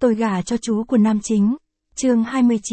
Tôi gả cho chú của nam chính. Chương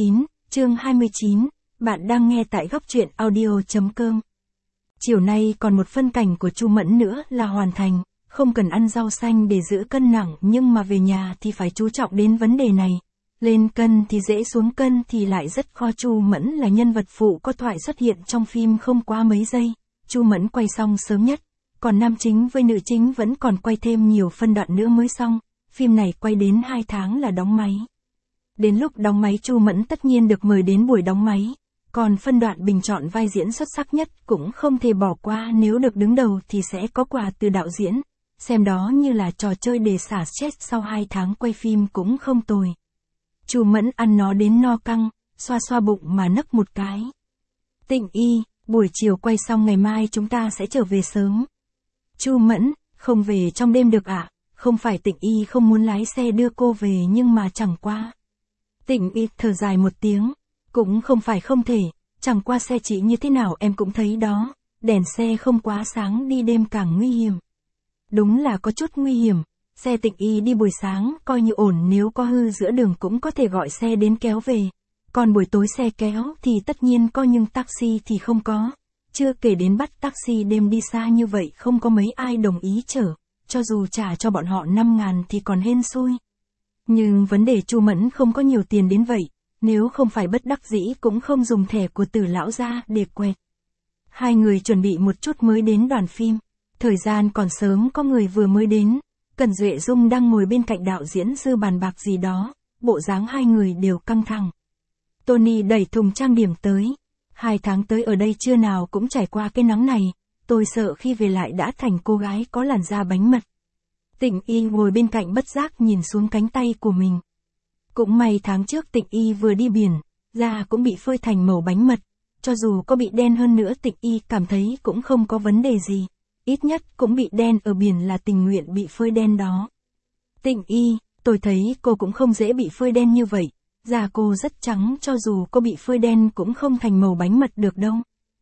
29, bạn đang nghe tại góc truyện audio.com. Chiều nay còn một phân cảnh của Chu Mẫn nữa là hoàn thành, không cần ăn rau xanh để giữ cân nặng nhưng mà về nhà thì phải chú trọng đến vấn đề này. Lên cân thì dễ, xuống cân thì lại rất khó. Chu Mẫn là nhân vật phụ có thoại xuất hiện trong phim không quá mấy giây. Chu Mẫn quay xong sớm nhất, còn nam chính với nữ chính vẫn còn quay thêm nhiều phân đoạn nữa mới xong. Phim này quay đến 2 tháng là đóng máy. Đến lúc đóng máy Chu Mẫn tất nhiên được mời đến buổi đóng máy. Còn phân đoạn bình chọn vai diễn xuất sắc nhất cũng không thể bỏ qua, nếu được đứng đầu thì sẽ có quà từ đạo diễn. Xem đó như là trò chơi để xả stress sau 2 tháng quay phim cũng không tồi. Chu Mẫn ăn nó đến no căng, xoa xoa bụng mà nấc một cái. Tịnh Y, buổi chiều quay xong ngày mai chúng ta sẽ trở về sớm. Chu Mẫn, không về trong đêm được ạ? Không phải Tịnh Y không muốn lái xe đưa cô về nhưng mà chẳng qua. Tịnh Y thở dài một tiếng, cũng không phải không thể, chẳng qua xe chị như thế nào em cũng thấy đó, đèn xe không quá sáng đi đêm càng nguy hiểm. Đúng là có chút nguy hiểm, xe Tịnh Y đi buổi sáng coi như ổn, nếu có hư giữa đường cũng có thể gọi xe đến kéo về. Còn buổi tối xe kéo thì tất nhiên có nhưng taxi thì không có. Chưa kể đến bắt taxi đêm đi xa như vậy không có mấy ai đồng ý chở, cho dù trả cho bọn họ 5.000 thì còn hên xui. Nhưng vấn đề Chu Mẫn không có nhiều tiền đến vậy, nếu không phải bất đắc dĩ cũng không dùng thẻ của Tử lão ra để quẹt. Hai người chuẩn bị một chút mới đến đoàn phim. Thời gian còn sớm, có người vừa mới đến. Cần Duệ Dung đang ngồi bên cạnh đạo diễn Dư bàn bạc gì đó, bộ dáng hai người đều căng thẳng. Tony đẩy thùng trang điểm tới. 2 tháng tới ở đây trưa nào cũng trải qua cái nắng này, tôi sợ khi về lại đã thành cô gái có làn da bánh mật. Tịnh Y ngồi bên cạnh bất giác nhìn xuống cánh tay của mình. Cũng may tháng trước Tịnh Y vừa đi biển, da cũng bị phơi thành màu bánh mật. Cho dù có bị đen hơn nữa Tịnh Y cảm thấy cũng không có vấn đề gì. Ít nhất cũng bị đen ở biển là tình nguyện bị phơi đen đó. Tịnh Y, tôi thấy cô cũng không dễ bị phơi đen như vậy. Da cô rất trắng, cho dù cô bị phơi đen cũng không thành màu bánh mật được đâu.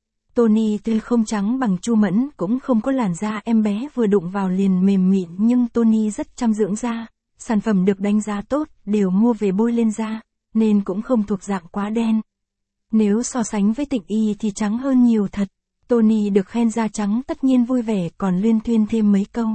Tony tuy không trắng bằng Chu Mẫn, cũng không có làn da em bé vừa đụng vào liền mềm mịn, nhưng Tony rất chăm dưỡng da. Sản phẩm được đánh giá tốt, đều mua về bôi lên da, nên cũng không thuộc dạng quá đen. Nếu so sánh với Tịnh Y thì trắng hơn nhiều thật. Tony được khen da trắng tất nhiên vui vẻ, còn luyên thuyên thêm mấy câu.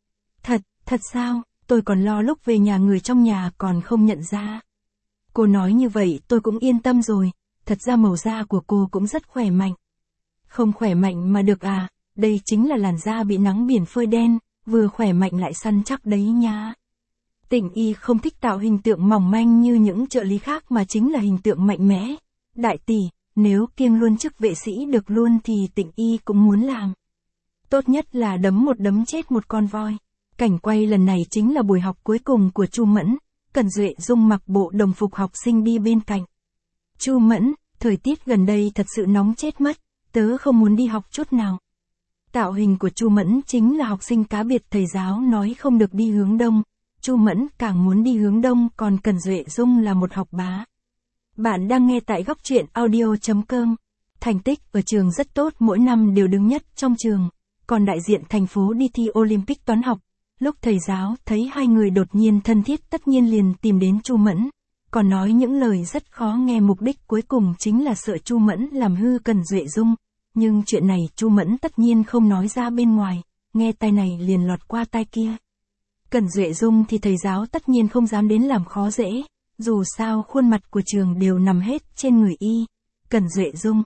Thật sao, tôi còn lo lúc về nhà người trong nhà còn không nhận ra. Cô nói như vậy tôi cũng yên tâm rồi, thật ra màu da của cô cũng rất khỏe mạnh. Không khỏe mạnh mà được à, đây chính là làn da bị nắng biển phơi đen, vừa khỏe mạnh lại săn chắc đấy nha. Tịnh Y không thích tạo hình tượng mỏng manh như những trợ lý khác mà chính là hình tượng mạnh mẽ. Đại tỷ, nếu kiêng luôn chức vệ sĩ được luôn thì Tịnh Y cũng muốn làm. Tốt nhất là đấm một đấm chết một con voi. Cảnh quay lần này chính là buổi học cuối cùng của Chu Mẫn. Cần Duệ Dung mặc bộ đồng phục học sinh đi bên cạnh. Chu Mẫn, thời tiết gần đây thật sự nóng chết mất, tớ không muốn đi học chút nào. Tạo hình của Chu Mẫn chính là học sinh cá biệt, thầy giáo nói không được đi hướng đông. Chu Mẫn càng muốn đi hướng đông, còn Cần Duệ Dung là một học bá. Bạn đang nghe tại góc truyện audio.com. Thành tích ở trường rất tốt, mỗi năm đều đứng nhất trong trường. Còn đại diện thành phố đi thi Olympic toán học. Lúc thầy giáo thấy hai người đột nhiên thân thiết tất nhiên liền tìm đến Chu Mẫn. Còn nói những lời rất khó nghe, mục đích cuối cùng chính là sợ Chu Mẫn làm hư Cần Duệ Dung. Nhưng chuyện này Chu Mẫn tất nhiên không nói ra bên ngoài, nghe tai này liền lọt qua tai kia. Cần Duệ Dung thì thầy giáo tất nhiên không dám đến làm khó dễ. Dù sao khuôn mặt của trường đều nằm hết trên người y. Cần Duệ Dung.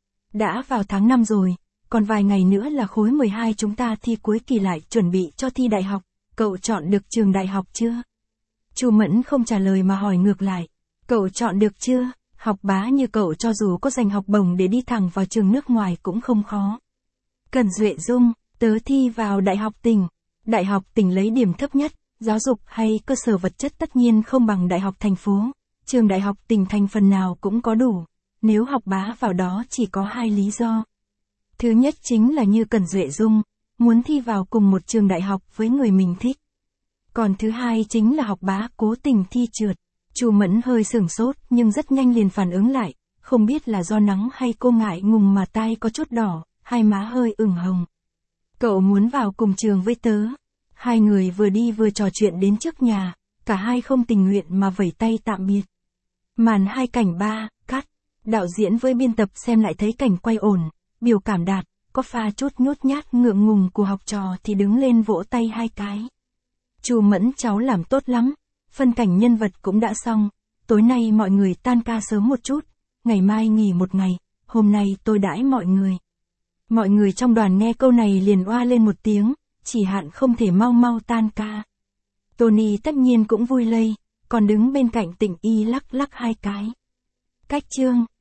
Đã vào tháng 5 rồi, còn vài ngày nữa là khối 12 chúng ta thi cuối kỳ, lại chuẩn bị cho thi đại học. Cậu chọn được trường đại học chưa? Chu Mẫn không trả lời mà hỏi ngược lại. Cậu chọn được chưa? Học bá như cậu cho dù có giành học bổng để đi thẳng vào trường nước ngoài cũng không khó. Cần Duệ Dung, tớ thi vào đại học tỉnh. Đại học tỉnh lấy điểm thấp nhất. Giáo dục hay cơ sở vật chất tất nhiên không bằng đại học thành phố. Trường đại học tỉnh thành phần nào cũng có đủ. Nếu học bá vào đó chỉ có 2 lý do. Thứ nhất chính là như Cần Duệ Dung, muốn thi vào cùng một trường đại học với người mình thích. Còn thứ hai chính là học bá cố tình thi trượt. Chu Mẫn hơi sửng sốt nhưng rất nhanh liền phản ứng lại. Không biết là do nắng hay cô ngại ngùng mà tai có chút đỏ, hai má hơi ửng hồng. Cậu muốn vào cùng trường với tớ. Hai người vừa đi vừa trò chuyện đến trước nhà. cả hai không tình nguyện mà vẩy tay tạm biệt. Màn 2 cảnh 3, cắt. Đạo diễn với biên tập xem lại thấy cảnh quay ổn, biểu cảm đạt, có pha chút nhút nhát ngượng ngùng của học trò thì đứng lên vỗ tay 2 cái. Chu Mẫn cháu làm tốt lắm, phân cảnh nhân vật cũng đã xong, tối nay mọi người tan ca sớm một chút, ngày mai nghỉ một ngày, hôm nay tôi đãi mọi người. Mọi người trong đoàn nghe câu này liền oa lên một tiếng, chỉ hạn không thể mau mau tan ca. Tony tất nhiên cũng vui lây, còn đứng bên cạnh Tịnh Y lắc lắc 2 cái. Cách chương